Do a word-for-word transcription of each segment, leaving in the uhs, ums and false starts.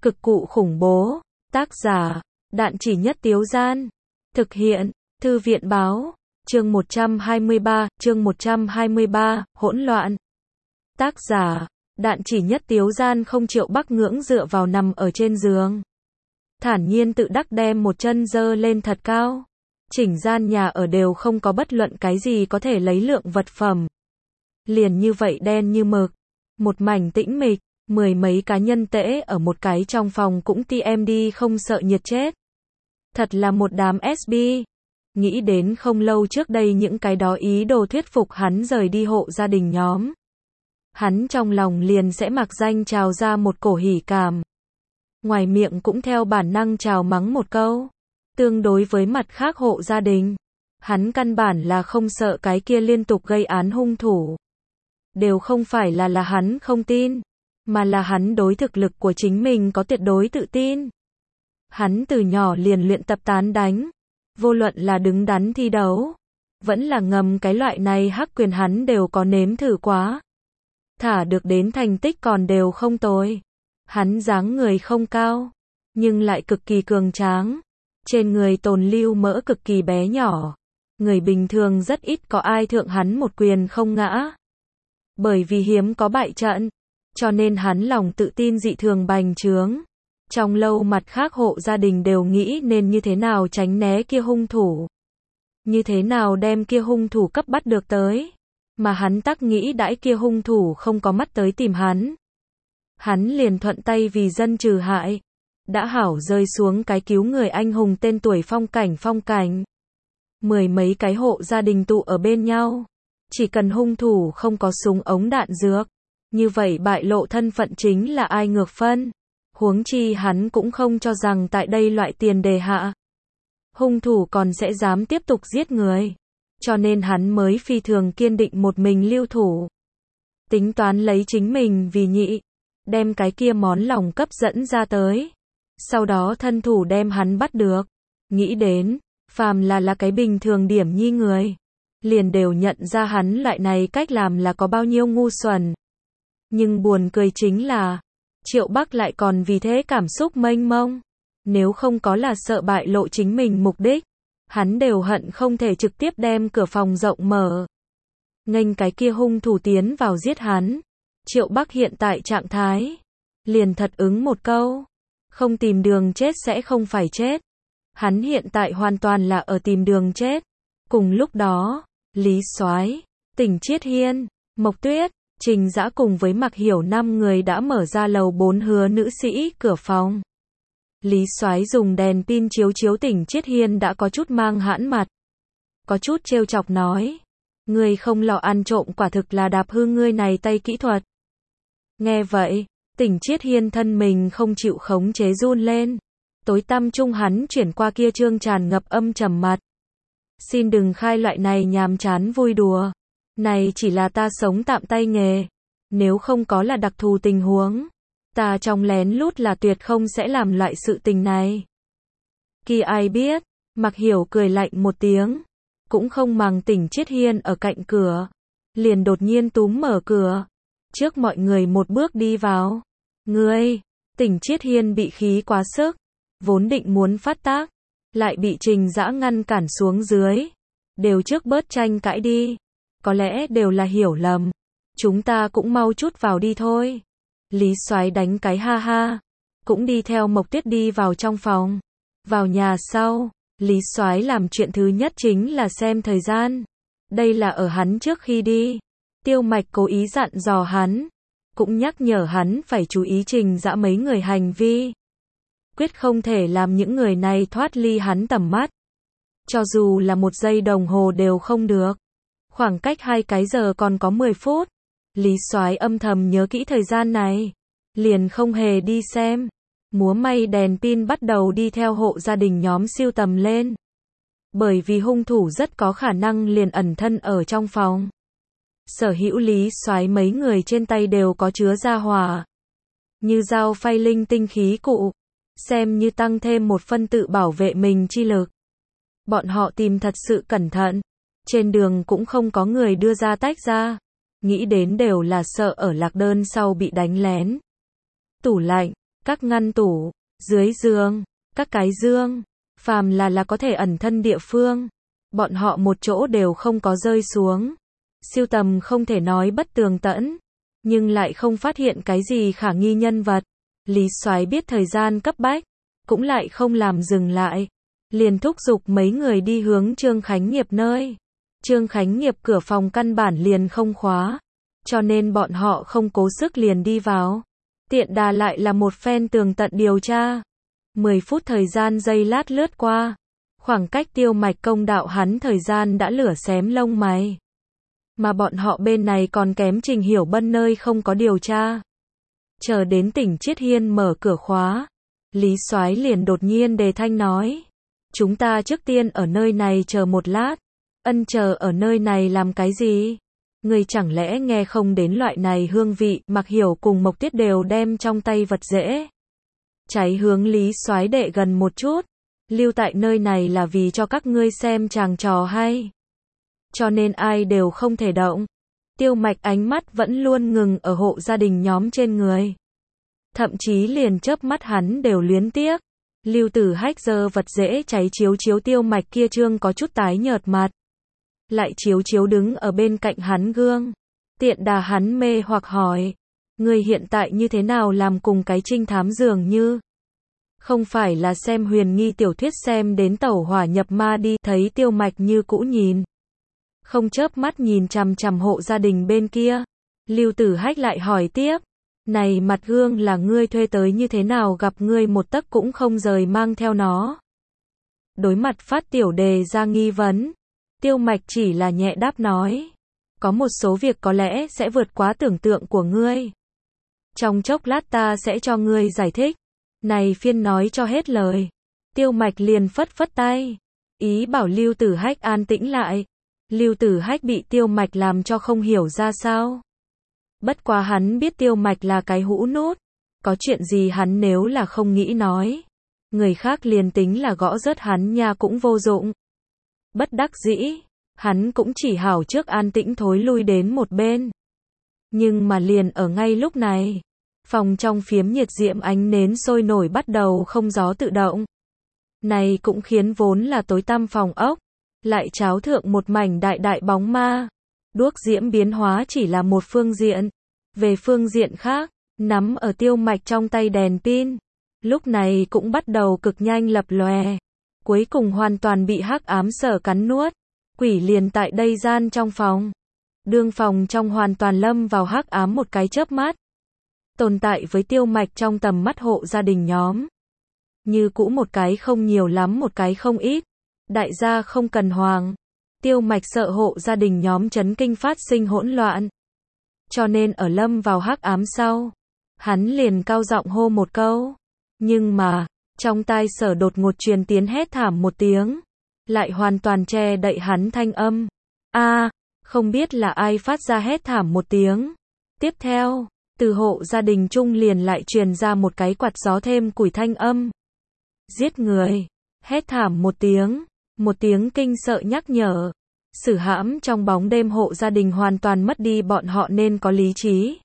Cực cụ khủng bố. Tác giả, Đạn Chỉ Nhất Tiếu Gian. Thực hiện, Thư viện Báo. Chương một trăm hai mươi ba, chương một trăm hai mươi ba, hỗn loạn. Tác giả, Đạn Chỉ Nhất Tiếu Gian. Không Triệu Bắc ngưỡng dựa vào nằm ở trên giường. Thản nhiên tự đắc đem một chân giơ lên thật cao. Chỉnh gian nhà ở đều không có bất luận cái gì có thể lấy lượng vật phẩm. Liền như vậy đen như mực. Một mảnh tĩnh mịch, mười mấy cá nhân tễ ở một cái trong phòng cũng tê em đê không sợ nhiệt chết. Thật là một đám ét bê. Nghĩ đến không lâu trước đây những cái đó ý đồ thuyết phục hắn rời đi hộ gia đình nhóm. Hắn trong lòng liền sẽ mặc danh trào ra một cổ hỉ cảm. Ngoài miệng cũng theo bản năng trào mắng một câu. Tương đối với mặt khác hộ gia đình, hắn căn bản là không sợ cái kia liên tục gây án hung thủ. Đều không phải là là hắn không tin, mà là hắn đối thực lực của chính mình có tuyệt đối tự tin. Hắn từ nhỏ liền luyện tập tán đánh, vô luận là đứng đắn thi đấu, vẫn là ngầm cái loại này hắc quyền hắn đều có nếm thử quá. Thả được đến thành tích còn đều không tồi. Hắn dáng người không cao, nhưng lại cực kỳ cường tráng. Trên người tồn lưu mỡ cực kỳ bé nhỏ. Người bình thường rất ít có ai thượng hắn một quyền không ngã. Bởi vì hiếm có bại trận, cho nên hắn lòng tự tin dị thường bành trướng. Trong lâu mặt khác hộ gia đình đều nghĩ nên như thế nào tránh né kia hung thủ. Như thế nào đem kia hung thủ cấp bắt được tới. Mà hắn tắc nghĩ đãi kia hung thủ không có mắt tới tìm hắn. Hắn liền thuận tay vì dân trừ hại. Đã hảo rơi xuống cái cứu người anh hùng tên tuổi Phong Cảnh Phong Cảnh. Mười mấy cái hộ gia đình tụ ở bên nhau. Chỉ cần hung thủ không có súng ống đạn dược. Như vậy bại lộ thân phận chính là ai ngược phân. Huống chi hắn cũng không cho rằng tại đây loại tiền đề hạ. Hung thủ còn sẽ dám tiếp tục giết người. Cho nên hắn mới phi thường kiên định một mình lưu thủ. Tính toán lấy chính mình vì nhị. Đem cái kia món lòng cấp dẫn ra tới. Sau đó thân thủ đem hắn bắt được. Nghĩ đến, phàm là là cái bình thường điểm nhi người. Liền đều nhận ra hắn loại này cách làm là có bao nhiêu ngu xuẩn. Nhưng buồn cười chính là, Triệu Bắc lại còn vì thế cảm xúc mênh mông. Nếu không có là sợ bại lộ chính mình mục đích, hắn đều hận không thể trực tiếp đem cửa phòng rộng mở. Nghênh cái kia hung thủ tiến vào giết hắn. Triệu Bắc hiện tại trạng thái, liền thật ứng một câu. Không tìm đường chết sẽ không phải chết. Hắn hiện tại hoàn toàn là ở tìm đường chết. Cùng lúc đó, Lý Soái, Tỉnh Chiết Hiên, Mộc Tuyết, Trình Dã cùng với Mạc Hiểu năm người đã mở ra lầu bốn hứa nữ sĩ cửa phòng. Lý Soái dùng đèn pin chiếu chiếu Tỉnh Chiết Hiên đã có chút mang hãn mặt. Có chút trêu chọc nói. Ngươi không lo ăn trộm quả thực là đạp hư ngươi này tay kỹ thuật. Nghe vậy, Tỉnh Chiết Hiên thân mình không chịu khống chế run lên. Tối tăm trung hắn chuyển qua kia trương tràn ngập âm trầm mặt. Xin đừng khai loại này nhàm chán vui đùa. Này chỉ là ta sống tạm tay nghề. Nếu không có là đặc thù tình huống, ta trong lén lút là tuyệt không sẽ làm loại sự tình này. Kỳ ai biết, Mạc Hiểu cười lạnh một tiếng. Cũng không màng Tỉnh Chiết Hiên ở cạnh cửa. Liền đột nhiên túm mở cửa. Trước mọi người một bước đi vào. Ngươi, Tỉnh Chiết Hiên bị khí quá sức. Vốn định muốn phát tác. Lại bị Trình Dã ngăn cản xuống dưới. Đều trước bớt tranh cãi đi. Có lẽ đều là hiểu lầm. Chúng ta cũng mau chút vào đi thôi. Lý Soái đánh cái ha ha. Cũng đi theo Mộc Tuyết đi vào trong phòng. Vào nhà sau, Lý Soái làm chuyện thứ nhất chính là xem thời gian. Đây là ở hắn trước khi đi. Tiêu Mạch cố ý dặn dò hắn. Cũng nhắc nhở hắn phải chú ý Trình Dã mấy người hành vi. Quyết không thể làm những người này thoát ly hắn tầm mắt. Cho dù là một giây đồng hồ đều không được. Khoảng cách hai cái giờ còn có mười phút. Lý Soái âm thầm nhớ kỹ thời gian này. Liền không hề đi xem. Múa may đèn pin bắt đầu đi theo hộ gia đình nhóm siêu tầm lên. Bởi vì hung thủ rất có khả năng liền ẩn thân ở trong phòng. Sở hữu Lý Soái mấy người trên tay đều có chứa ra hỏa. Như dao phay linh tinh khí cụ. Xem như tăng thêm một phân tự bảo vệ mình chi lực. Bọn họ tìm thật sự cẩn thận. Trên đường cũng không có người đưa ra tách ra. Nghĩ đến đều là sợ ở lạc đơn sau bị đánh lén. Tủ lạnh, các ngăn tủ, dưới giường, các cái dương, phàm là là có thể ẩn thân địa phương, bọn họ một chỗ đều không có rơi xuống. Siêu tầm không thể nói bất tường tận, nhưng lại không phát hiện cái gì khả nghi nhân vật. Lý Soái biết thời gian cấp bách, cũng lại không làm dừng lại, liền thúc giục mấy người đi hướng Trương Khánh Nghiệp nơi. Trương Khánh Nghiệp cửa phòng căn bản liền không khóa, cho nên bọn họ không cố sức liền đi vào. Tiện đà lại là một phen tường tận điều tra. mười phút thời gian giây lát lướt qua, khoảng cách Tiêu Mạch công đạo hắn thời gian đã lửa xém lông mày. Mà bọn họ bên này còn kém Trình Hiểu Bân nơi không có điều tra. Chờ đến tỉnh Chiết Hiên mở cửa khóa, Lý Soái liền đột nhiên đề thanh nói. Chúng ta trước tiên ở nơi này chờ một lát. Ân, chờ ở nơi này làm cái gì? Người chẳng lẽ nghe không đến loại này hương vị? Mặc Hiểu cùng Mộc Tiết đều đem trong tay vật dễ cháy hướng Lý Soái đệ gần một chút. Lưu tại nơi này là vì cho các ngươi xem chàng trò hay, cho nên ai đều không thể động. Tiêu Mạch ánh mắt vẫn luôn ngừng ở hộ gia đình nhóm trên người, thậm chí liền chớp mắt hắn đều luyến tiếc. Lưu Tử Hách giơ vật dễ cháy chiếu chiếu Tiêu Mạch kia trương có chút tái nhợt mặt, lại chiếu chiếu đứng ở bên cạnh hắn gương. Tiện đà hắn mê hoặc hỏi, người hiện tại như thế nào làm cùng cái trinh thám dường như? Không phải là xem huyền nghi tiểu thuyết xem đến tẩu hỏa nhập ma đi? Thấy Tiêu Mạch như cũ nhìn, không chớp mắt nhìn chằm chằm hộ gia đình bên kia. Lưu Tử Hách lại hỏi tiếp, này mặt gương là ngươi thuê tới như thế nào gặp ngươi một tấc cũng không rời mang theo nó? Đối mặt Phát Tiểu đề ra nghi vấn, Tiêu Mạch chỉ là nhẹ đáp nói, có một số việc có lẽ sẽ vượt quá tưởng tượng của ngươi. Trong chốc lát ta sẽ cho ngươi giải thích. Này phiên nói cho hết lời, Tiêu Mạch liền phất phất tay, ý bảo Lưu Tử Hách an tĩnh lại. Lưu Tử Hách bị Tiêu Mạch làm cho không hiểu ra sao. Bất quá hắn biết Tiêu Mạch là cái hũ nút, có chuyện gì hắn nếu là không nghĩ nói, người khác liền tính là gõ rớt hắn nha cũng vô dụng. Bất đắc dĩ, hắn cũng chỉ hảo trước an tĩnh thối lui đến một bên. Nhưng mà liền ở ngay lúc này, phòng trong phiếm nhiệt diệm ánh nến sôi nổi bắt đầu không gió tự động. Này cũng khiến vốn là tối tăm phòng ốc, lại cháo thượng một mảnh đại đại bóng ma. Đuốc diễm biến hóa chỉ là một phương diện. Về phương diện khác, nắm ở Tiêu Mạch trong tay đèn pin, lúc này cũng bắt đầu cực nhanh lập lòe. Cuối cùng hoàn toàn bị hắc ám sở cắn nuốt. Quỷ liền tại đây gian trong phòng. Đương phòng trong hoàn toàn lâm vào hắc ám một cái chớp mắt. Tồn tại với Tiêu Mạch trong tầm mắt hộ gia đình nhóm. Như cũ một cái không nhiều lắm một cái không ít. Đại gia không cần hoàng. Tiêu Mạch sợ hộ gia đình nhóm chấn kinh phát sinh hỗn loạn. Cho nên ở lâm vào hắc ám sau, hắn liền cao giọng hô một câu. Nhưng mà, trong tai sở đột ngột truyền tiến hét thảm một tiếng, lại hoàn toàn che đậy hắn thanh âm. A, à, không biết là ai phát ra hét thảm một tiếng. Tiếp theo, từ hộ gia đình chung liền lại truyền ra một cái quạt gió thêm củi thanh âm. Giết người, hét thảm một tiếng, một tiếng kinh sợ nhắc nhở. Sử hãm trong bóng đêm hộ gia đình hoàn toàn mất đi bọn họ nên có lý trí.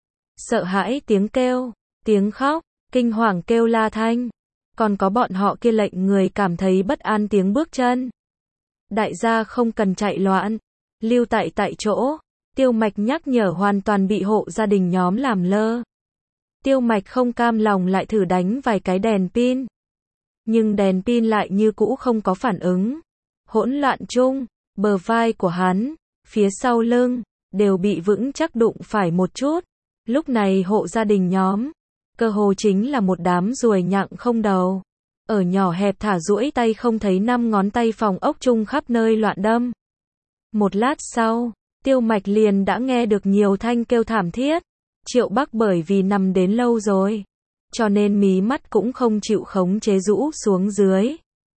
Sợ hãi tiếng kêu, tiếng khóc, kinh hoàng kêu la thanh. Còn có bọn họ kia lệnh người cảm thấy bất an tiếng bước chân. Đại gia không cần chạy loạn, lưu tại tại chỗ. Tiêu Mạch nhắc nhở hoàn toàn bị hộ gia đình nhóm làm lơ. Tiêu Mạch không cam lòng lại thử đánh vài cái đèn pin. Nhưng đèn pin lại như cũ không có phản ứng. Hỗn loạn chung, bờ vai của hắn, phía sau lưng, đều bị vững chắc đụng phải một chút. Lúc này hộ gia đình nhóm, cơ hồ chính là một đám ruồi nhặng không đầu. Ở nhỏ hẹp thả duỗi tay không thấy năm ngón tay phòng ốc chung khắp nơi loạn đâm. Một lát sau, Tiêu Mạch liền đã nghe được nhiều thanh kêu thảm thiết. Triệu Bắc bởi vì nằm đến lâu rồi, cho nên mí mắt cũng không chịu khống chế rũ xuống dưới.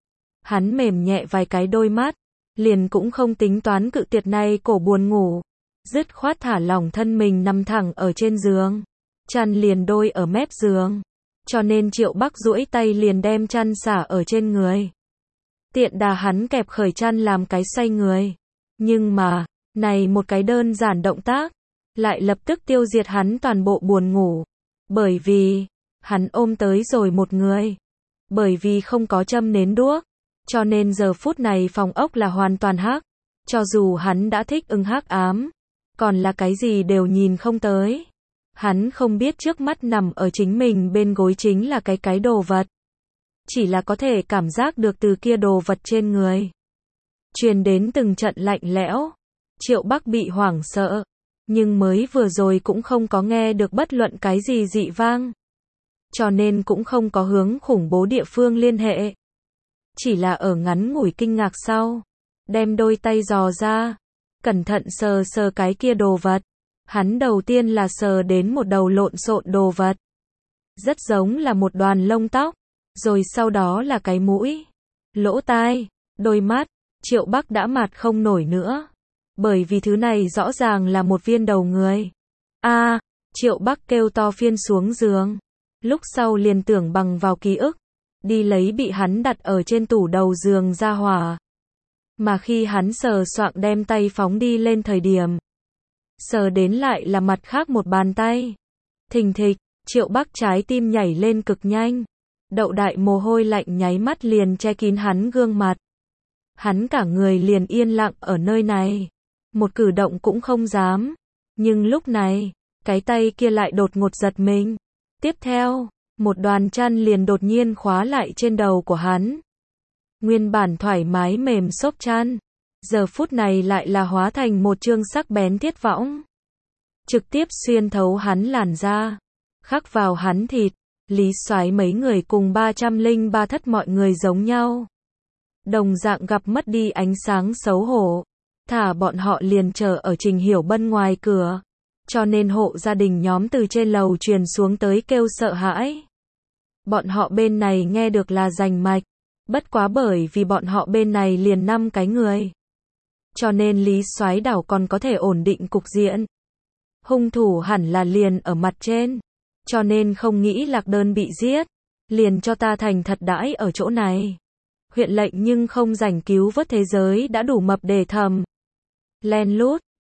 Hắn mềm nhẹ vài cái đôi mắt, liền cũng không tính toán cự tuyệt này cổ buồn ngủ. Dứt khoát thả lỏng thân mình nằm thẳng ở trên giường. Chăn liền đôi ở mép giường. Cho nên Triệu Bắc duỗi tay liền đem chăn xả ở trên người. Tiện đà hắn kẹp khởi chăn làm cái xoay người. Nhưng mà, này một cái đơn giản động tác, lại lập tức tiêu diệt hắn toàn bộ buồn ngủ. Bởi vì, hắn ôm tới rồi một người. Bởi vì không có châm nến đuốc, cho nên giờ phút này phòng ốc là hoàn toàn hắc. Cho dù hắn đã thích ứng hắc ám, còn là cái gì đều nhìn không tới. Hắn không biết trước mắt nằm ở chính mình bên gối chính là cái cái đồ vật. Chỉ là có thể cảm giác được từ kia đồ vật trên người truyền đến từng trận lạnh lẽo. Triệu Bắc bị hoảng sợ, nhưng mới vừa rồi cũng không có nghe được bất luận cái gì dị vang. Cho nên cũng không có hướng khủng bố địa phương liên hệ. Chỉ là ở ngắn ngủi kinh ngạc sau, đem đôi tay dò ra, cẩn thận sờ sờ cái kia đồ vật. Hắn đầu tiên là sờ đến một đầu lộn xộn đồ vật. Rất giống là một đoàn lông tóc, rồi sau đó là cái mũi, lỗ tai, đôi mắt. Triệu Bắc đã mặt không nổi nữa. Bởi vì thứ này rõ ràng là một viên đầu người. A, à, Triệu Bắc kêu to phiên xuống giường. Lúc sau liền tưởng bằng vào ký ức, đi lấy bị hắn đặt ở trên tủ đầu giường ra hỏa. Mà khi hắn sờ soạng đem tay phóng đi lên thời điểm, sờ đến lại là mặt khác một bàn tay. Thình thịch, Triệu Bắc trái tim nhảy lên cực nhanh. Đậu đại mồ hôi lạnh nháy mắt liền che kín hắn gương mặt. Hắn cả người liền yên lặng ở nơi này. Một cử động cũng không dám. Nhưng lúc này, cái tay kia lại đột ngột giật mình. Tiếp theo, một đoàn chăn liền đột nhiên khóa lại trên đầu của hắn. Nguyên bản thoải mái mềm xốp chăn, giờ phút này lại là hóa thành một chương sắc bén thiết võng. Trực tiếp xuyên thấu hắn làn da, khắc vào hắn thịt. Lý Soái mấy người cùng ba trăm lẻ ba thất mọi người giống nhau. Đồng dạng gặp mất đi ánh sáng xấu hổ. Thả bọn họ liền chờ ở Trình Hiểu Bân ngoài cửa. Cho nên hộ gia đình nhóm từ trên lầu truyền xuống tới kêu sợ hãi. Bọn họ bên này nghe được là rành mạch. Bất quá bởi vì bọn họ bên này liền năm cái người. Cho nên Lý Soái đảo còn có thể ổn định cục diện. Hung thủ hẳn là liền ở mặt trên. Cho nên không nghĩ Lạc Đơn bị giết. Liền cho ta thành thật đãi ở chỗ này. Huyện lệnh nhưng không rảnh cứu vớt thế giới đã đủ mập để thầm. Len lút,